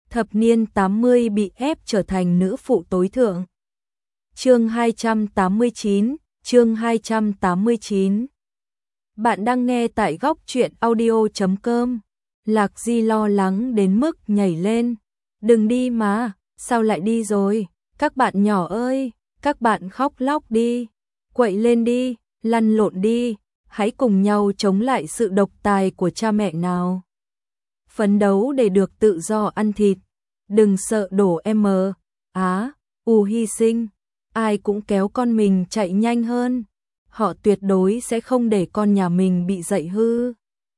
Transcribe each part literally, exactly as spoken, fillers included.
thập niên tám mươi bị ép trở thành nữ phụ tối thượng. Chương hai trăm tám mươi chín, chương hai trăm tám mươi chín. Bạn đang nghe tại góc truyện audio chấm com. Lạc Di lo lắng đến mức nhảy lên. Đừng đi mà, sao lại đi rồi? Các bạn nhỏ ơi, các bạn khóc lóc đi, quậy lên đi, lăn lộn đi, hãy cùng nhau chống lại sự độc tài của cha mẹ nào. Phấn đấu để được tự do ăn thịt, đừng sợ đổ M, Á, U hy sinh, ai cũng kéo con mình chạy nhanh hơn, họ tuyệt đối sẽ không để con nhà mình bị dạy hư.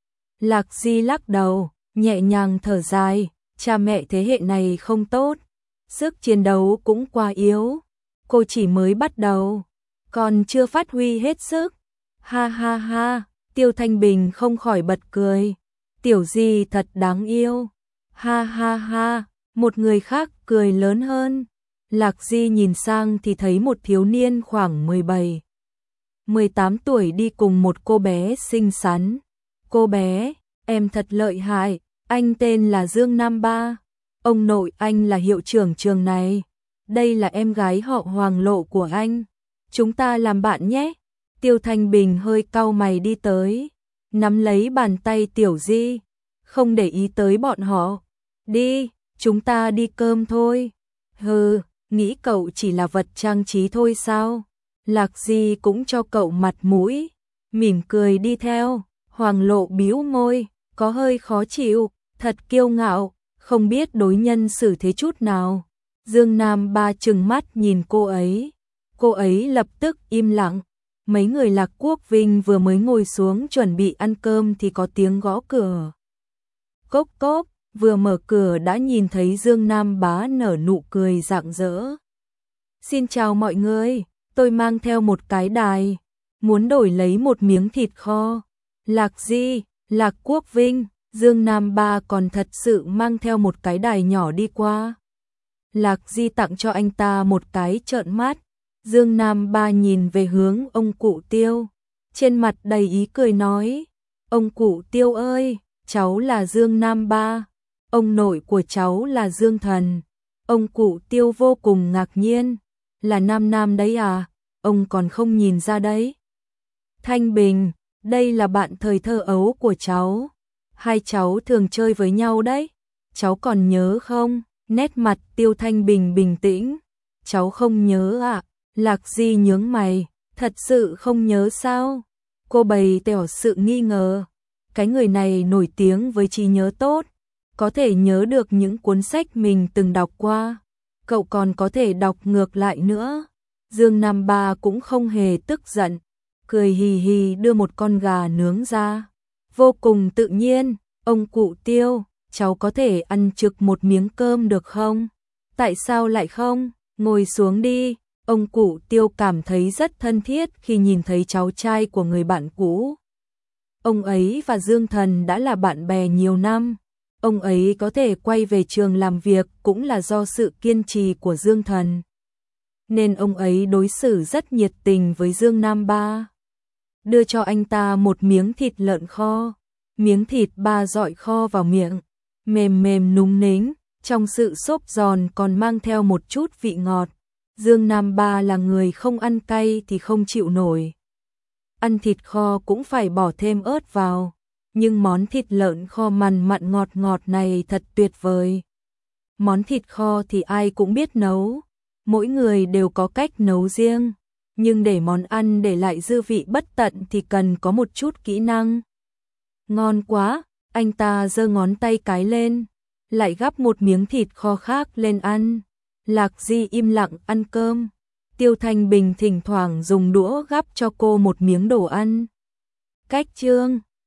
Lạc Di lắc đầu, nhẹ nhàng thở dài, cha mẹ thế hệ này không tốt, sức chiến đấu cũng quá yếu, cô chỉ mới bắt đầu, còn chưa phát huy hết sức. Ha ha ha, Tiêu Thanh Bình không khỏi bật cười, Tiểu Di thật đáng yêu. Ha ha ha, một người khác cười lớn hơn. Lạc Di nhìn sang thì thấy một thiếu niên khoảng mười bảy, mười tám tuổi đi cùng một cô bé xinh xắn. Cô bé, em thật lợi hại, anh tên là Dương Nam Ba, ông nội anh là hiệu trưởng trường này, đây là em gái họ Hoàng Lộ của anh, chúng ta làm bạn nhé. Tiêu Thanh Bình hơi cau mày đi tới, nắm lấy bàn tay Tiểu Di, không để ý tới bọn họ. Đi, chúng ta đi cơm thôi. Hừ, nghĩ cậu chỉ là vật trang trí thôi sao? Lạc Di cũng cho cậu mặt mũi, mỉm cười đi theo. Hoàng Lộ bĩu môi, có hơi khó chịu, thật kiêu ngạo, không biết đối nhân xử thế chút nào. Dương Nam Ba trừng mắt nhìn cô ấy, cô ấy lập tức im lặng. Mấy người Lạc Quốc Vinh vừa mới ngồi xuống chuẩn bị ăn cơm thì có tiếng gõ cửa. Cốc cốc, vừa mở cửa đã nhìn thấy Dương Nam Bá nở nụ cười rạng rỡ. Xin chào mọi người, tôi mang theo một cái đài, muốn đổi lấy một miếng thịt kho. Lạc Di, Lạc Quốc Vinh, Dương Nam Ba còn thật sự mang theo một cái đài nhỏ đi qua. Lạc Di tặng cho anh ta một cái trợn mắt. Dương Nam Ba nhìn về hướng ông cụ Tiêu, trên mặt đầy ý cười nói, ông cụ Tiêu ơi, cháu là Dương Nam Ba, ông nội của cháu là Dương Thần. Ông cụ Tiêu vô cùng ngạc nhiên, là Nam Nam đấy à, ông còn không nhìn ra đấy. Thanh Bình, đây là bạn thời thơ ấu của cháu, hai cháu thường chơi với nhau đấy, cháu còn nhớ không? Nét mặt Tiêu Thanh Bình bình tĩnh, cháu không nhớ ạ. À? Lạc Di nhướng mày, thật sự không nhớ sao? Cô bày tỏ sự nghi ngờ, cái người này nổi tiếng với trí nhớ tốt, có thể nhớ được những cuốn sách mình từng đọc qua, cậu còn có thể đọc ngược lại nữa. Dương Nam Ba cũng không hề tức giận, cười hì hì đưa một con gà nướng ra, vô cùng tự nhiên. Ông cụ Tiêu, cháu có thể ăn trực một miếng cơm được không? Tại sao lại không? Ngồi xuống đi. Ông cụ Tiêu cảm thấy rất thân thiết khi nhìn thấy cháu trai của người bạn cũ. Ông ấy và Dương Thần đã là bạn bè nhiều năm. Ông ấy có thể quay về trường làm việc cũng là do sự kiên trì của Dương Thần. Nên ông ấy đối xử rất nhiệt tình với Dương Nam Ba. Đưa cho anh ta một miếng thịt lợn kho. Miếng thịt ba dọi kho vào miệng, mềm mềm núng nính, trong sự xốp giòn còn mang theo một chút vị ngọt. Dương Nam Ba là người không ăn cay thì không chịu nổi. Ăn thịt kho cũng phải bỏ thêm ớt vào, nhưng món thịt lợn kho mặn mặn ngọt ngọt này thật tuyệt vời. Món thịt kho thì ai cũng biết nấu, mỗi người đều có cách nấu riêng, nhưng để món ăn để lại dư vị bất tận thì cần có một chút kỹ năng. Ngon quá, anh ta giơ ngón tay cái lên, lại gắp một miếng thịt kho khác lên ăn. Lạc Di im lặng ăn cơm. Tiêu Thanh Bình thỉnh thoảng dùng đũa gắp cho cô một miếng đồ ăn. Cách chương